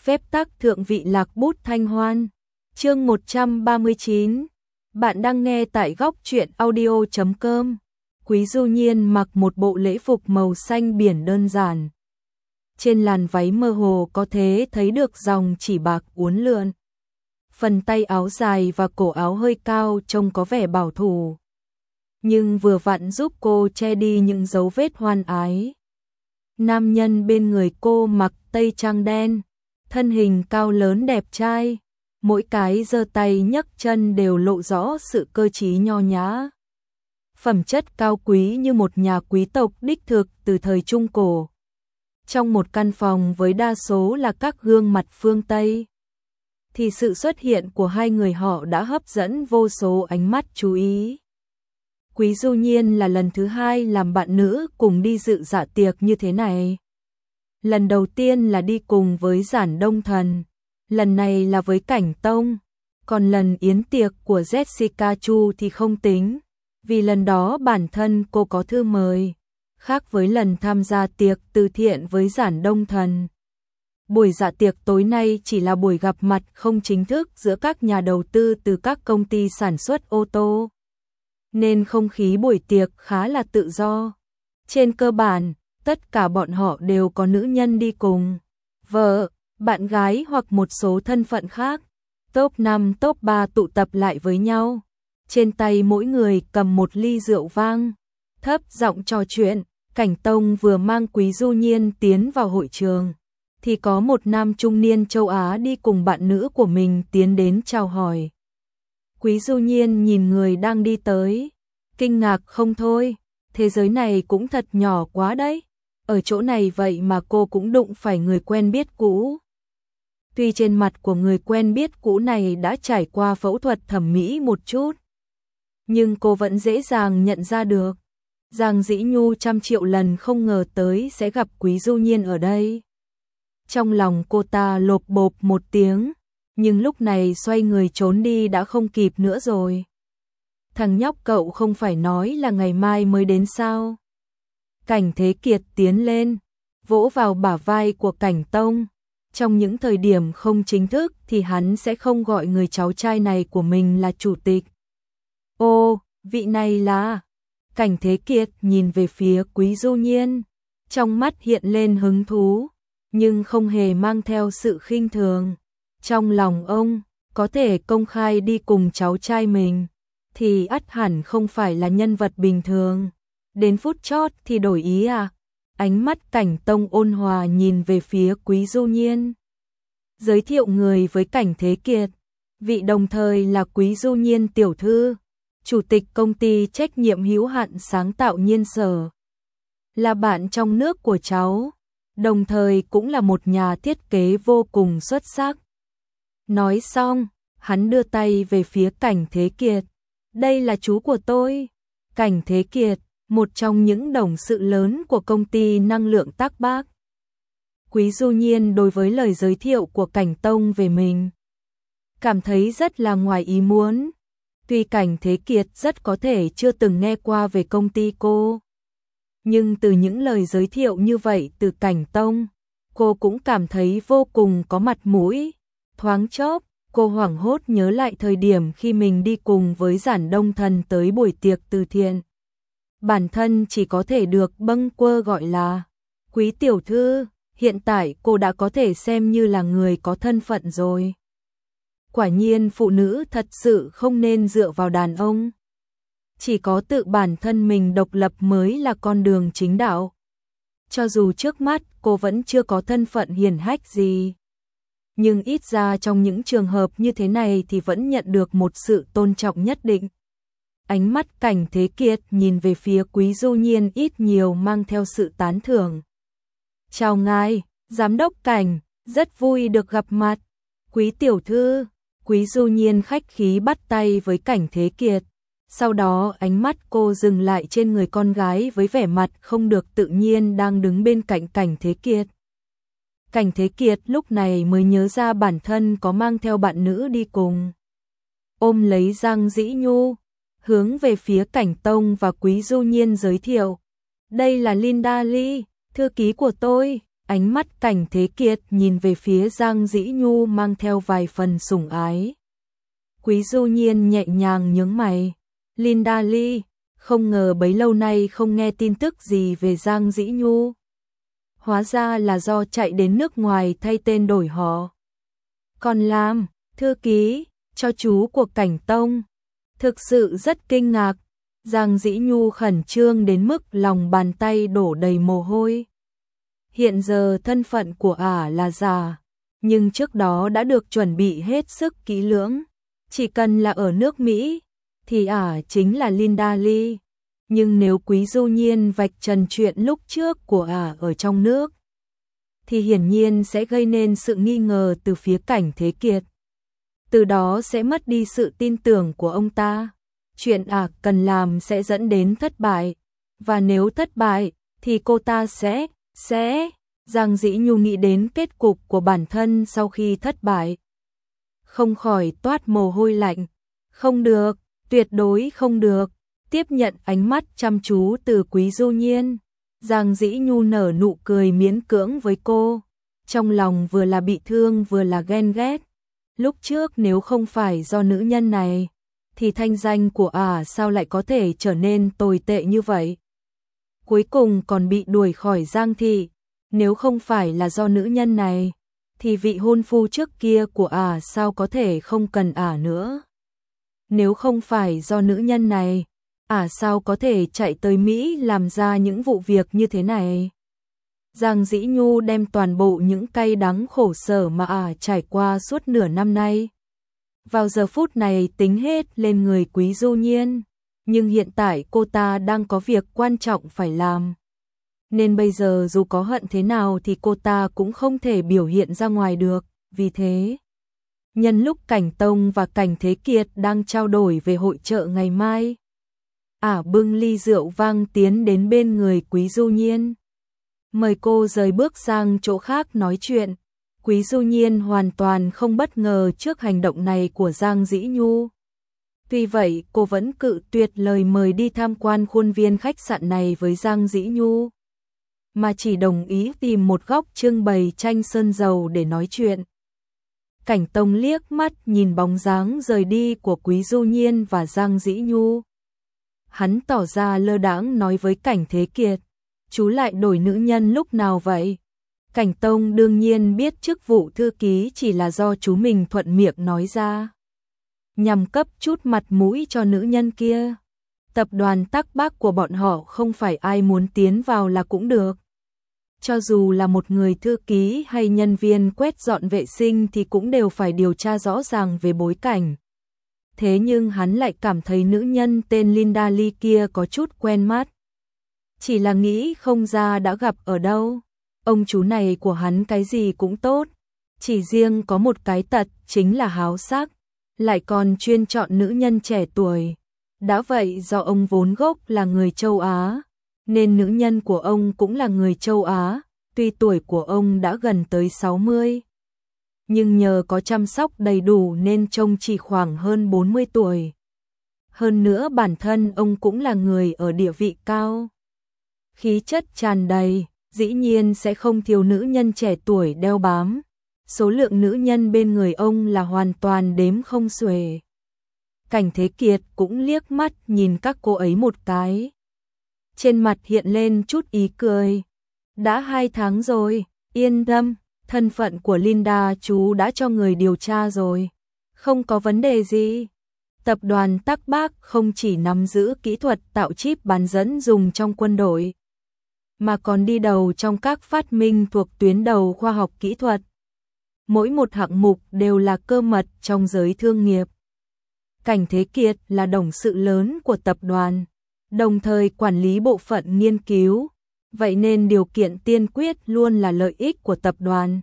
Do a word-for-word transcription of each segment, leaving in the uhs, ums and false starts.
phép tắc thượng vị lạc bút thanh hoan. Chương một trăm ba mươi chín. Bạn đang nghe tại góc truyện audio chấm com. Quý Du Nhiên mặc một bộ lễ phục màu xanh biển đơn giản. Trên làn váy mơ hồ có thể thấy được dòng chỉ bạc uốn lượn. Phần tay áo dài và cổ áo hơi cao trông có vẻ bảo thủ, nhưng vừa vặn giúp cô che đi những dấu vết hoan ái. Nam nhân bên người cô mặc tây trang đen, thân hình cao lớn đẹp trai, mỗi cái giơ tay nhấc chân đều lộ rõ sự cơ trí nho nhã. Phẩm chất cao quý như một nhà quý tộc đích thực từ thời Trung Cổ. Trong một căn phòng với đa số là các gương mặt phương Tây, thì sự xuất hiện của hai người họ đã hấp dẫn vô số ánh mắt chú ý. Quý Du Nhiên là lần thứ hai làm bạn nữ cùng đi dự dạ tiệc như thế này. Lần đầu tiên là đi cùng với Giản Đông Thần, lần này là với Cảnh Tông, còn lần yến tiệc của Jessica Chu thì không tính, vì lần đó bản thân cô có thư mời, khác với lần tham gia tiệc từ thiện với Giản Đông Thần. Buổi dạ tiệc tối nay chỉ là buổi gặp mặt không chính thức giữa các nhà đầu tư từ các công ty sản xuất ô tô, nên không khí buổi tiệc khá là tự do. Trên cơ bản, tất cả bọn họ đều có nữ nhân đi cùng, vợ, bạn gái hoặc một số thân phận khác. Top năm, top ba tụ tập lại với nhau. Trên tay mỗi người cầm một ly rượu vang, thấp giọng trò chuyện. Cảnh Tông vừa mang Quý Du Nhiên tiến vào hội trường, thì có một nam trung niên châu Á đi cùng bạn nữ của mình tiến đến chào hỏi. Quý Du Nhiên nhìn người đang đi tới, kinh ngạc không thôi, thế giới này cũng thật nhỏ quá đấy, ở chỗ này vậy mà cô cũng đụng phải người quen biết cũ. Tuy trên mặt của người quen biết cũ này đã trải qua phẫu thuật thẩm mỹ một chút, nhưng cô vẫn dễ dàng nhận ra được. Giang Dĩ Nhu trăm triệu lần không ngờ tới sẽ gặp Quý Du Nhiên ở đây. Trong lòng cô ta lộp bộp một tiếng, nhưng lúc này xoay người trốn đi đã không kịp nữa rồi. Thằng nhóc cậu không phải nói là ngày mai mới đến sao? Cảnh Thế Kiệt tiến lên, vỗ vào bả vai của Cảnh Tông. Trong những thời điểm không chính thức thì hắn sẽ không gọi người cháu trai này của mình là chủ tịch. Ô, vị này là... Cảnh Thế Kiệt nhìn về phía Quý Du Nhiên, trong mắt hiện lên hứng thú, nhưng không hề mang theo sự khinh thường. Trong lòng ông, có thể công khai đi cùng cháu trai mình, thì ắt hẳn không phải là nhân vật bình thường. Đến phút chót thì đổi ý à? Ánh mắt Cảnh Tông ôn hòa nhìn về phía Quý Du Nhiên. Giới thiệu người với Cảnh Thế Kiệt, vị đồng thời là Quý Du Nhiên tiểu thư, chủ tịch công ty trách nhiệm hữu hạn sáng tạo Nhiên Sở, là bạn trong nước của cháu, đồng thời cũng là một nhà thiết kế vô cùng xuất sắc. Nói xong, hắn đưa tay về phía Cảnh Thế Kiệt. Đây là chú của tôi. Cảnh Thế Kiệt, một trong những đồng sự lớn của công ty năng lượng Tác Bác. Quý Du Nhiên đối với lời giới thiệu của Cảnh Tông về mình cảm thấy rất là ngoài ý muốn. Tuy Cảnh Thế Kiệt rất có thể chưa từng nghe qua về công ty cô, nhưng từ những lời giới thiệu như vậy từ Cảnh Tông, cô cũng cảm thấy vô cùng có mặt mũi. Thoáng chốc, cô hoảng hốt nhớ lại thời điểm khi mình đi cùng với Giản Đông Thần tới buổi tiệc từ thiện. Bản thân chỉ có thể được bâng quơ gọi là Quý tiểu thư, hiện tại cô đã có thể xem như là người có thân phận rồi. Quả nhiên phụ nữ thật sự không nên dựa vào đàn ông. Chỉ có tự bản thân mình độc lập mới là con đường chính đạo. Cho dù trước mắt cô vẫn chưa có thân phận hiển hách gì, nhưng ít ra trong những trường hợp như thế này thì vẫn nhận được một sự tôn trọng nhất định. Ánh mắt Cảnh Thế Kiệt nhìn về phía Quý Du Nhiên ít nhiều mang theo sự tán thưởng. Chào ngài, giám đốc Cảnh, rất vui được gặp mặt. Quý tiểu thư. Quý Du Nhiên khách khí bắt tay với Cảnh Thế Kiệt. Sau đó ánh mắt cô dừng lại trên người con gái với vẻ mặt không được tự nhiên đang đứng bên cạnh Cảnh Thế Kiệt. Cảnh Thế Kiệt lúc này mới nhớ ra bản thân có mang theo bạn nữ đi cùng. Ôm lấy Giang Dĩ Nhu, hướng về phía Cảnh Tông và Quý Du Nhiên giới thiệu. Đây là Linda Lee, thư ký của tôi, Ánh mắt Cảnh Thế Kiệt nhìn về phía Giang Dĩ Nhu mang theo vài phần sủng ái. Quý Du Nhiên nhẹ nhàng nhướng mày. Linda Lee, không ngờ bấy lâu nay không nghe tin tức gì về Giang Dĩ Nhu. Hóa ra là do chạy đến nước ngoài thay tên đổi họ. Còn làm thư ký cho chú của Cảnh Tông. Thực sự rất kinh ngạc. Giang Dĩ Nhu khẩn trương đến mức lòng bàn tay đổ đầy mồ hôi. Hiện giờ thân phận của ả là giả, nhưng trước đó đã được chuẩn bị hết sức kỹ lưỡng. Chỉ cần là ở nước Mỹ, thì ả chính là Linda Lee. Nhưng nếu Quý Du Nhiên vạch trần chuyện lúc trước của ả ở trong nước, thì hiển nhiên sẽ gây nên sự nghi ngờ từ phía Cảnh Thế Kiệt. Từ đó sẽ mất đi sự tin tưởng của ông ta. Chuyện ả cần làm sẽ dẫn đến thất bại. Và nếu thất bại, thì cô ta sẽ, sẽ... Giang Dĩ Nhu nghĩ đến kết cục của bản thân sau khi thất bại. Không khỏi toát mồ hôi lạnh. Không được, tuyệt đối không được. Tiếp nhận ánh mắt chăm chú từ Quý Du Nhiên, Giang Dĩ Nhu nở nụ cười miễn cưỡng với cô. Trong lòng vừa là bị thương vừa là ghen ghét. Lúc trước nếu không phải do nữ nhân này, thì thanh danh của ả sao lại có thể trở nên tồi tệ như vậy. Cuối cùng còn bị đuổi khỏi Giang thị. Nếu không phải là do nữ nhân này, thì vị hôn phu trước kia của ả sao có thể không cần ả nữa. Nếu không phải do nữ nhân này, ả sao có thể chạy tới Mỹ làm ra những vụ việc như thế này. Giang Dĩ Nhu đem toàn bộ những cay đắng khổ sở mà ả trải qua suốt nửa năm nay, vào giờ phút này tính hết lên người Quý Du Nhiên. Nhưng hiện tại cô ta đang có việc quan trọng phải làm. Nên bây giờ dù có hận thế nào thì cô ta cũng không thể biểu hiện ra ngoài được. Vì thế, nhân lúc Cảnh Tông và Cảnh Thế Kiệt đang trao đổi về hội chợ ngày mai, ả bưng ly rượu vang tiến đến bên người Quý Du Nhiên, mời cô rời bước sang chỗ khác nói chuyện. Quý Du Nhiên hoàn toàn không bất ngờ trước hành động này của Giang Dĩ Nhu. Tuy vậy cô vẫn cự tuyệt lời mời đi tham quan khuôn viên khách sạn này với Giang Dĩ Nhu, mà chỉ đồng ý tìm một góc trưng bày tranh sơn dầu để nói chuyện. Cảnh Tông liếc mắt nhìn bóng dáng rời đi của Quý Du Nhiên và Giang Dĩ Nhu. Hắn tỏ ra lơ đãng nói với Cảnh Thế Kiệt, chú lại đổi nữ nhân lúc nào vậy? Cảnh Tông đương nhiên biết chức vụ thư ký chỉ là do chú mình thuận miệng nói ra, nhằm cấp chút mặt mũi cho nữ nhân kia. Tập đoàn Tắc Bắc của bọn họ không phải ai muốn tiến vào là cũng được. Cho dù là một người thư ký hay nhân viên quét dọn vệ sinh thì cũng đều phải điều tra rõ ràng về bối cảnh. Thế nhưng hắn lại cảm thấy nữ nhân tên Linda Lee kia có chút quen mắt. Chỉ là nghĩ không ra đã gặp ở đâu. Ông chú này của hắn cái gì cũng tốt, chỉ riêng có một cái tật chính là háo sắc, lại còn chuyên chọn nữ nhân trẻ tuổi. Đã vậy do ông vốn gốc là người châu Á, nên nữ nhân của ông cũng là người châu Á. Tuy tuổi của ông đã gần tới sáu mươi, nhưng nhờ có chăm sóc đầy đủ nên trông chỉ khoảng hơn bốn mươi tuổi. Hơn nữa bản thân ông cũng là người ở địa vị cao, khí chất tràn đầy, dĩ nhiên sẽ không thiếu nữ nhân trẻ tuổi đeo bám. Số lượng nữ nhân bên người ông là hoàn toàn đếm không xuể. Cảnh Thế Kiệt cũng liếc mắt nhìn các cô ấy một cái. Trên mặt hiện lên chút ý cười. Đã hai tháng rồi, yên tâm, thân phận của Linda chú đã cho người điều tra rồi. Không có vấn đề gì. Tập đoàn Tắc Bắc không chỉ nắm giữ kỹ thuật tạo chip bán dẫn dùng trong quân đội, mà còn đi đầu trong các phát minh thuộc tuyến đầu khoa học kỹ thuật. Mỗi một hạng mục đều là cơ mật trong giới thương nghiệp. Cảnh Thế Kiệt là董sự lớn của tập đoàn, đồng thời quản lý bộ phận nghiên cứu, vậy nên điều kiện tiên quyết luôn là lợi ích của tập đoàn.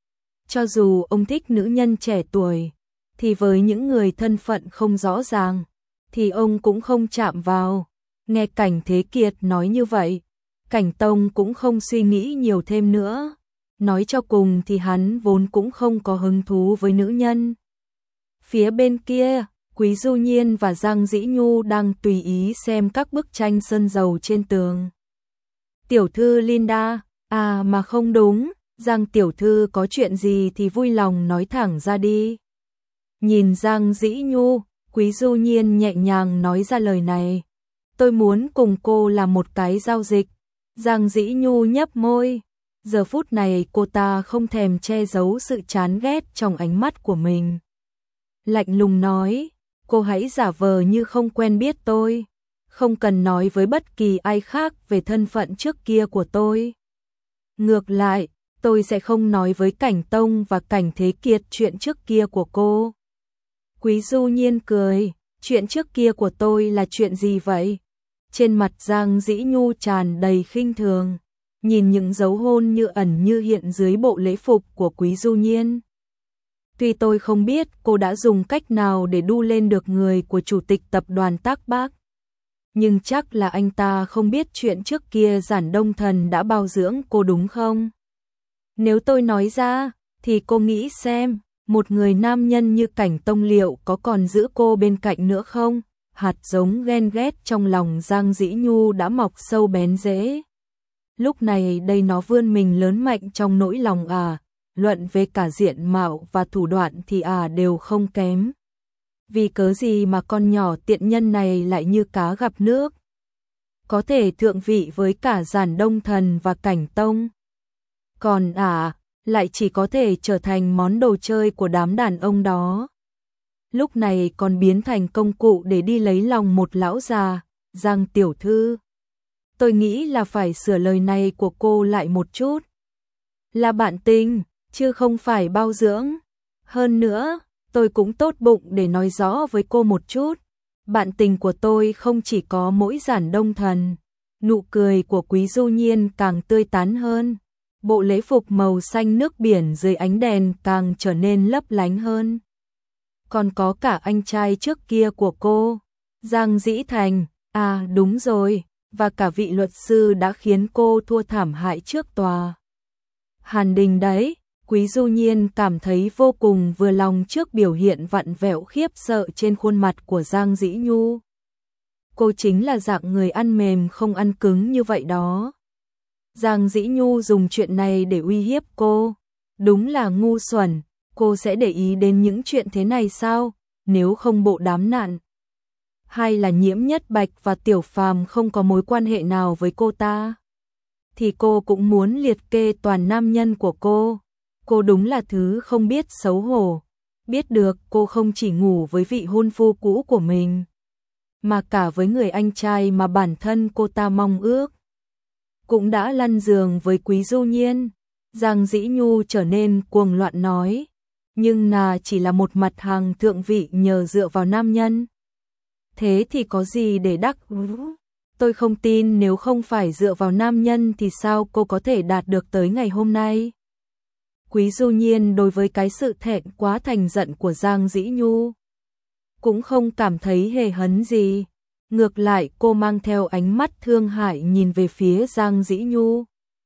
Cho dù ông thích nữ nhân trẻ tuổi, thì với những người thân phận không rõ ràng, thì ông cũng không chạm vào. Nghe Cảnh Thế Kiệt nói như vậy, Cảnh Tông cũng không suy nghĩ nhiều thêm nữa. Nói cho cùng thì hắn vốn cũng không có hứng thú với nữ nhân. Phía bên kia, Quý Du Nhiên và Giang Dĩ Nhu đang tùy ý xem các bức tranh sơn dầu trên tường. Tiểu thư Linda, à mà không đúng, Giang tiểu thư có chuyện gì thì vui lòng nói thẳng ra đi. Nhìn Giang Dĩ Nhu, Quý Du Nhiên nhẹ nhàng nói ra lời này. Tôi muốn cùng cô làm một cái giao dịch. Giang Dĩ Nhu nhấp môi. Giờ phút này cô ta không thèm che giấu sự chán ghét trong ánh mắt của mình. Lạnh lùng nói, cô hãy giả vờ như không quen biết tôi. Không cần nói với bất kỳ ai khác về thân phận trước kia của tôi. Ngược lại, tôi sẽ không nói với Cảnh Tông và Cảnh Thế Kiệt chuyện trước kia của cô. Quý Du Nhiên cười, chuyện trước kia của tôi là chuyện gì vậy? Trên mặt Giang Dĩ Nhu tràn đầy khinh thường, nhìn những dấu hôn như ẩn như hiện dưới bộ lễ phục của Quý Du Nhiên. Tuy tôi không biết cô đã dùng cách nào để đu lên được người của chủ tịch tập đoàn Tác Bác, nhưng chắc là anh ta không biết chuyện trước kia Giản Đông Thần đã bao dưỡng cô đúng không? Nếu tôi nói ra, thì cô nghĩ xem, một người nam nhân như Cảnh Tông liệu có còn giữ cô bên cạnh nữa không? Hạt giống ghen ghét trong lòng Giang Dĩ Nhu đã mọc sâu bén rễ. Lúc này đây nó vươn mình lớn mạnh trong nỗi lòng à, luận về cả diện mạo và thủ đoạn thì à đều không kém. Vì cớ gì mà con nhỏ tiện nhân này lại như cá gặp nước, có thể thượng vị với cả Giản Đông Thần và Cảnh Tông. Còn à, lại chỉ có thể trở thành món đồ chơi của đám đàn ông đó. Lúc này còn biến thành công cụ để đi lấy lòng một lão già. Giang tiểu thư, tôi nghĩ là phải sửa lời này của cô lại một chút. Là bạn tình, chứ không phải bao dưỡng. Hơn nữa, tôi cũng tốt bụng để nói rõ với cô một chút. Bạn tình của tôi không chỉ có mỗi Giản Đông Thần. Nụ cười của Quý Du Nhiên càng tươi tắn hơn. Bộ lễ phục màu xanh nước biển dưới ánh đèn càng trở nên lấp lánh hơn. Còn có cả anh trai trước kia của cô, Giang Dĩ Thành, à đúng rồi, và cả vị luật sư đã khiến cô thua thảm hại trước tòa. Hàn Đình đấy, Quý Du Nhiên cảm thấy vô cùng vừa lòng trước biểu hiện vặn vẹo khiếp sợ trên khuôn mặt của Giang Dĩ Nhu. Cô chính là dạng người ăn mềm không ăn cứng như vậy đó. Giang Dĩ Nhu dùng chuyện này để uy hiếp cô, đúng là ngu xuẩn. Cô sẽ để ý đến những chuyện thế này sao, nếu không bộ đám nạn. Hay là Nhiễm Nhất Bạch và Tiểu Phàm không có mối quan hệ nào với cô ta, thì cô cũng muốn liệt kê toàn nam nhân của cô. Cô đúng là thứ không biết xấu hổ. Biết được cô không chỉ ngủ với vị hôn phu cũ của mình, mà cả với người anh trai mà bản thân cô ta mong ước. Cũng đã lăn giường với Quý Du Nhiên. Giang Dĩ Nhu trở nên cuồng loạn nói. Nhưng nà chỉ là một mặt hàng thượng vị nhờ dựa vào nam nhân. Thế thì có gì để đắc? Tôi không tin nếu không phải dựa vào nam nhân thì sao cô có thể đạt được tới ngày hôm nay. Quý Du Nhiên đối với cái sự thẹn quá thành giận của Giang Dĩ Nhu cũng không cảm thấy hề hấn gì. Ngược lại cô mang theo ánh mắt thương hại nhìn về phía Giang Dĩ Nhu.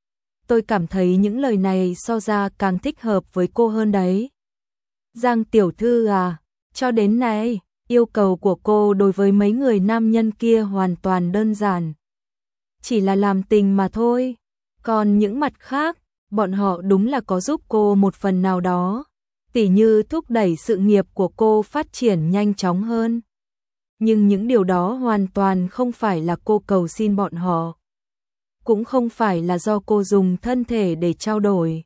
Tôi cảm thấy những lời này so ra càng thích hợp với cô hơn đấy. Giang tiểu thư à, cho đến nay, yêu cầu của cô đối với mấy người nam nhân kia hoàn toàn đơn giản. Chỉ là làm tình mà thôi. Còn những mặt khác, bọn họ đúng là có giúp cô một phần nào đó. Tỉ như thúc đẩy sự nghiệp của cô phát triển nhanh chóng hơn. Nhưng những điều đó hoàn toàn không phải là cô cầu xin bọn họ. Cũng không phải là do cô dùng thân thể để trao đổi.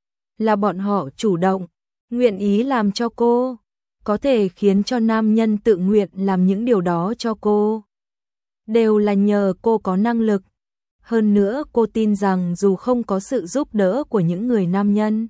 Là bọn họ chủ động, nguyện ý làm cho cô, có thể khiến cho nam nhân tự nguyện làm những điều đó cho cô. Đều là nhờ cô có năng lực. Hơn nữa cô tin rằng dù không có sự giúp đỡ của những người nam nhân,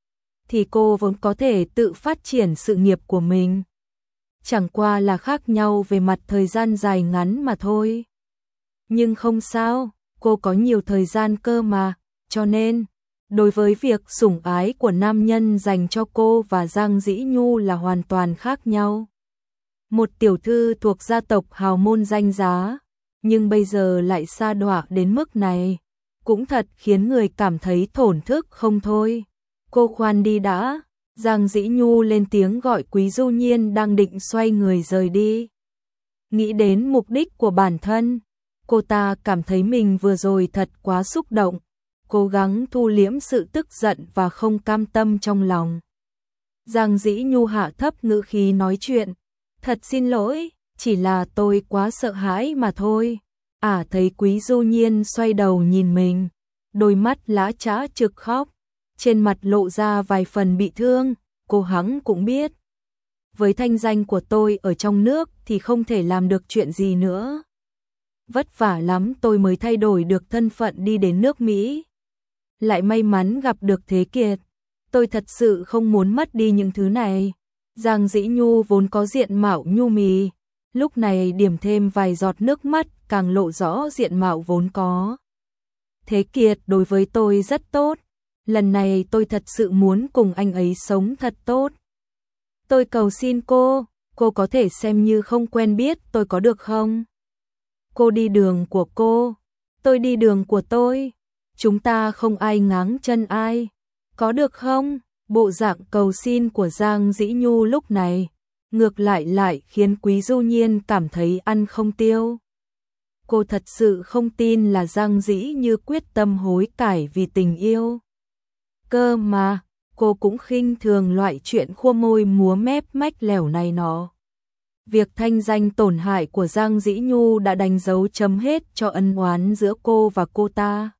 thì cô vẫn có thể tự phát triển sự nghiệp của mình. Chẳng qua là khác nhau về mặt thời gian dài ngắn mà thôi. Nhưng không sao, cô có nhiều thời gian cơ mà, cho nên đối với việc sủng ái của nam nhân dành cho cô và Giang Dĩ Nhu là hoàn toàn khác nhau. Một tiểu thư thuộc gia tộc hào môn danh giá, nhưng bây giờ lại sa đọa đến mức này, cũng thật khiến người cảm thấy thổn thức không thôi. Cô khoan đi đã. Giang Dĩ Nhu lên tiếng gọi Quý Du Nhiên đang định xoay người rời đi. Nghĩ đến mục đích của bản thân, cô ta cảm thấy mình vừa rồi thật quá xúc động. cố gắng thu liễm sự tức giận và không cam tâm trong lòng. Giang Dĩ Nhu hạ thấp ngữ khí nói chuyện, thật xin lỗi, chỉ là tôi quá sợ hãi mà thôi. À thấy Quý Du Nhiên xoay đầu nhìn mình, đôi mắt lã chã trực khóc, trên mặt lộ ra vài phần bị thương, cô hắn cũng biết. Với thanh danh của tôi ở trong nước thì không thể làm được chuyện gì nữa. Vất vả lắm tôi mới thay đổi được thân phận đi đến nước Mỹ. Lại may mắn gặp được Thế Kiệt. Tôi thật sự không muốn mất đi những thứ này. Giang Dĩ Nhu vốn có diện mạo nhu mì, lúc này điểm thêm vài giọt nước mắt càng lộ rõ diện mạo vốn có. Thế Kiệt đối với tôi rất tốt. Lần này tôi thật sự muốn cùng anh ấy sống thật tốt. Tôi cầu xin cô, cô có thể xem như không quen biết tôi có được không? Cô đi đường của cô, tôi đi đường của tôi. Chúng ta không ai ngáng chân ai. Có được không? Bộ dạng cầu xin của Giang Dĩ Nhu lúc này, ngược lại lại khiến Quý Du Nhiên cảm thấy ăn không tiêu. Cô thật sự không tin là Giang Dĩ Như quyết tâm hối cải vì tình yêu. Cơ mà, cô cũng khinh thường loại chuyện khua môi múa mép mách lẻo này nó. Việc thanh danh tổn hại của Giang Dĩ Nhu đã đánh dấu chấm hết cho ân oán giữa cô và cô ta.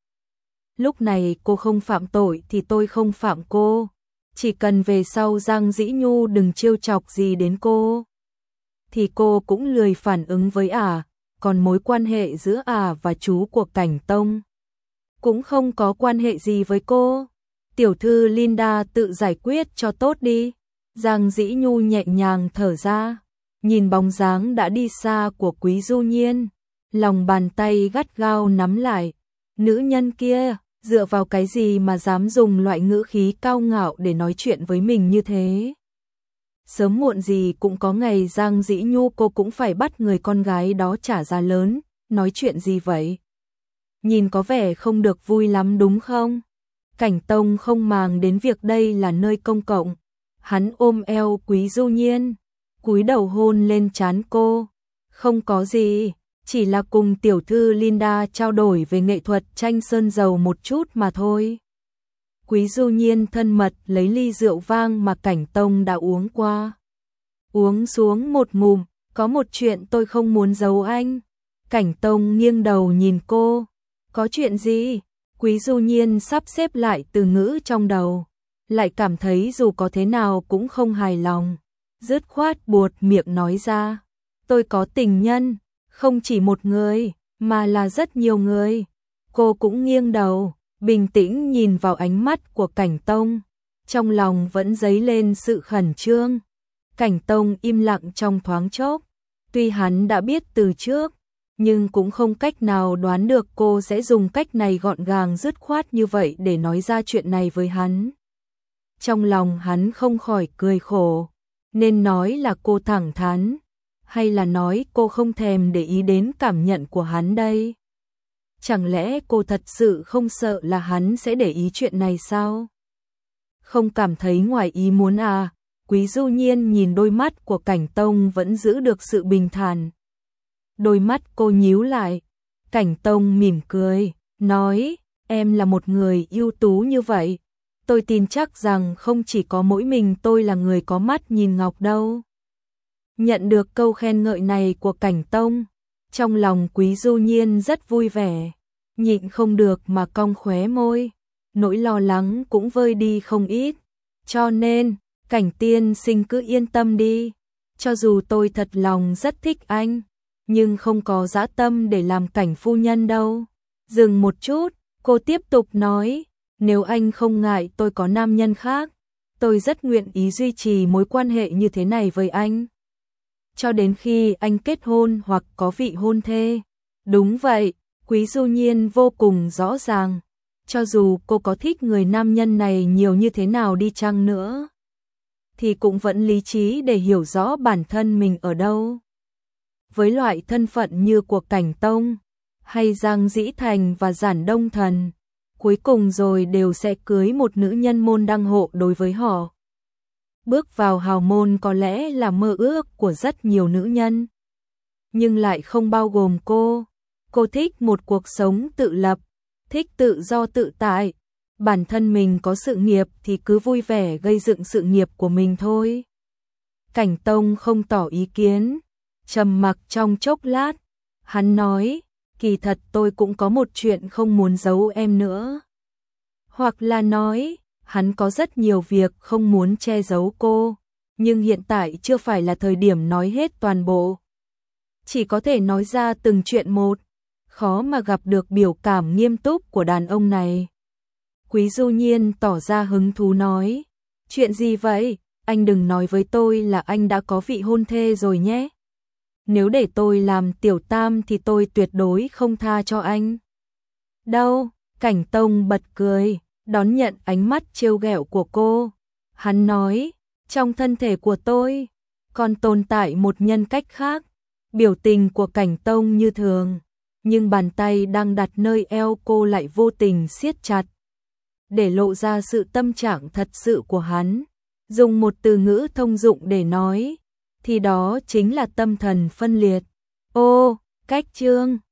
Lúc này cô không phạm tội thì tôi không phạm cô. Chỉ cần về sau Giang Dĩ Nhu đừng trêu chọc gì đến cô, thì cô cũng lười phản ứng với ả. À. Còn mối quan hệ giữa ả à và chú của Cảnh Tông cũng không có quan hệ gì với cô. Tiểu thư Linda tự giải quyết cho tốt đi. Giang Dĩ Nhu nhẹ nhàng thở ra, nhìn bóng dáng đã đi xa của Quý Du Nhiên, lòng bàn tay gắt gao nắm lại. Nữ nhân kia, dựa vào cái gì mà dám dùng loại ngữ khí cao ngạo để nói chuyện với mình như thế? Sớm muộn gì cũng có ngày Giang Dĩ Nhu cô cũng phải bắt người con gái đó trả giá lớn. Nói chuyện gì vậy? Nhìn có vẻ không được vui lắm đúng không? Cảnh Tông không màng đến việc đây là nơi công cộng. Hắn ôm eo Quý Du Nhiên, cúi đầu hôn lên trán cô. Không có gì, chỉ là cùng tiểu thư Linda trao đổi về nghệ thuật tranh sơn dầu một chút mà thôi. Quý Du Nhiên thân mật lấy ly rượu vang mà Cảnh Tông đã uống qua. Uống xuống một ngụm, có một chuyện tôi không muốn giấu anh. Cảnh Tông nghiêng đầu nhìn cô. Có chuyện gì? Quý Du Nhiên sắp xếp lại từ ngữ trong đầu, lại cảm thấy dù có thế nào cũng không hài lòng. Dứt khoát buột miệng nói ra. Tôi có tình nhân, không chỉ một người, mà là rất nhiều người. Cô cũng nghiêng đầu, bình tĩnh nhìn vào ánh mắt của Cảnh Tông. Trong lòng vẫn dấy lên sự khẩn trương. Cảnh Tông im lặng trong thoáng chốc. Tuy hắn đã biết từ trước, nhưng cũng không cách nào đoán được cô sẽ dùng cách này gọn gàng dứt khoát như vậy để nói ra chuyện này với hắn. Trong lòng hắn không khỏi cười khổ. Nên nói là cô thẳng thắn, hay là nói cô không thèm để ý đến cảm nhận của hắn đây? Chẳng lẽ cô thật sự không sợ là hắn sẽ để ý chuyện này sao? Không cảm thấy ngoài ý muốn à? Quý Du Nhiên nhìn đôi mắt của Cảnh Tông vẫn giữ được sự bình thản. Đôi mắt cô nhíu lại. Cảnh Tông mỉm cười, nói, em là một người ưu tú như vậy. Tôi tin chắc rằng không chỉ có mỗi mình tôi là người có mắt nhìn ngọc đâu. Nhận được câu khen ngợi này của Cảnh Tông, trong lòng Quý Du Nhiên rất vui vẻ, nhịn không được mà cong khóe môi, nỗi lo lắng cũng vơi đi không ít. Cho nên, Cảnh tiên sinh cứ yên tâm đi, cho dù tôi thật lòng rất thích anh, nhưng không có dã tâm để làm Cảnh phu nhân đâu. Dừng một chút, cô tiếp tục nói, nếu anh không ngại tôi có nam nhân khác, tôi rất nguyện ý duy trì mối quan hệ như thế này với anh. Cho đến khi anh kết hôn hoặc có vị hôn thê. Đúng vậy, Quý Du Nhiên vô cùng rõ ràng. Cho dù cô có thích người nam nhân này nhiều như thế nào đi chăng nữa, thì cũng vẫn lý trí để hiểu rõ bản thân mình ở đâu. Với loại thân phận như của Cảnh Tông, hay Giang Dĩ Thành và Giản Đông Thần, cuối cùng rồi đều sẽ cưới một nữ nhân môn đăng hộ đối với họ. Bước vào hào môn có lẽ là mơ ước của rất nhiều nữ nhân, nhưng lại không bao gồm cô. Cô thích một cuộc sống tự lập, thích tự do tự tại, bản thân mình có sự nghiệp thì cứ vui vẻ gây dựng sự nghiệp của mình thôi. Cảnh Tông không tỏ ý kiến, trầm mặc trong chốc lát, hắn nói, kỳ thật tôi cũng có một chuyện không muốn giấu em nữa. Hoặc là nói, hắn có rất nhiều việc không muốn che giấu cô, nhưng hiện tại chưa phải là thời điểm nói hết toàn bộ. Chỉ có thể nói ra từng chuyện một, khó mà gặp được biểu cảm nghiêm túc của đàn ông này. Quý Du Nhiên tỏ ra hứng thú nói, chuyện gì vậy? Anh đừng nói với tôi là anh đã có vị hôn thê rồi nhé. Nếu để tôi làm tiểu tam thì tôi tuyệt đối không tha cho anh. Đâu? Cảnh Tông bật cười, đón nhận ánh mắt trêu ghẹo của cô. Hắn nói, trong thân thể của tôi còn tồn tại một nhân cách khác. Biểu tình của Cảnh Tông như thường, nhưng bàn tay đang đặt nơi eo cô lại vô tình siết chặt, để lộ ra sự tâm trạng thật sự của hắn. Dùng một từ ngữ thông dụng để nói, thì đó chính là tâm thần phân liệt. Ô, cách chương